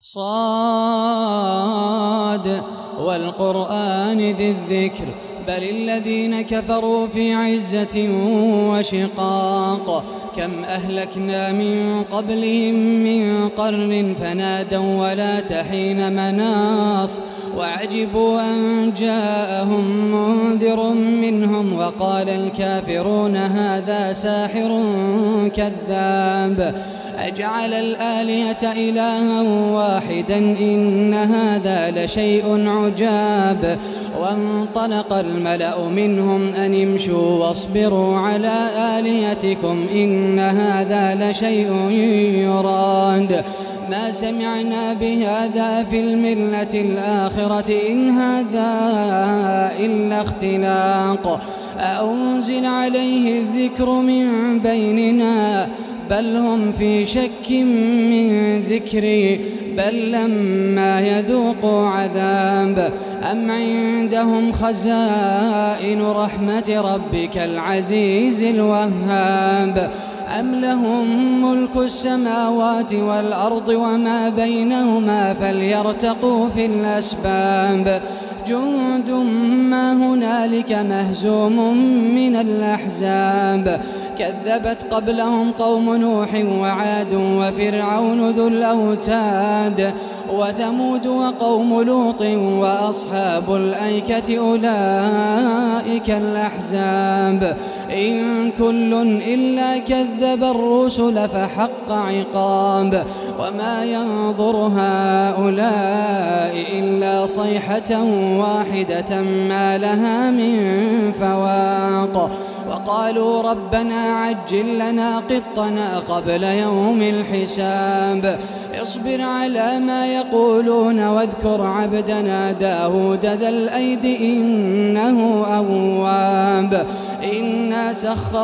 صاد والقرآن ذي الذكر بل الذين كفروا في عزة وشقاق كم أهلكنا من قبلهم من قرن فنادوا ولا تحين مناص وعجبوا أن جاءهم منذر منهم وقال الكافرون هذا ساحر كذاب أجعل الآلهة إلها واحدا إن هذا لشيء عجاب وانطلق الملأ منهم أن امشوا واصبروا على آلهتكم إن هذا لشيء يراد ما سمعنا بهذا في الملة الآخرة إن هذا إلا اختلاق أأنزل عليه الذكر من بيننا بل هم في شك من ذكري بل لما يذوقوا عذاب أم عندهم خزائن رحمة ربك العزيز الوهاب أم لهم ملك السماوات والأرض وما بينهما فليرتقوا في الأسباب جند ما هنالك مهزوم من الأحزاب كذبت قبلهم قوم نوح وعاد وفرعون ذو الأوتاد وثمود وقوم لوط وأصحاب الأيكة أولئك الأحزاب إن كل إلا كذب الرسل فحق عقاب وما ينظر هؤلاء إلا صيحة واحدة ما لها من فواق وقالوا ربنا عجل لنا قطنا قبل يوم الحساب اصبر على ما يقولون واذكر عبدنا داود ذا الأيد إنه أواب إنا سخر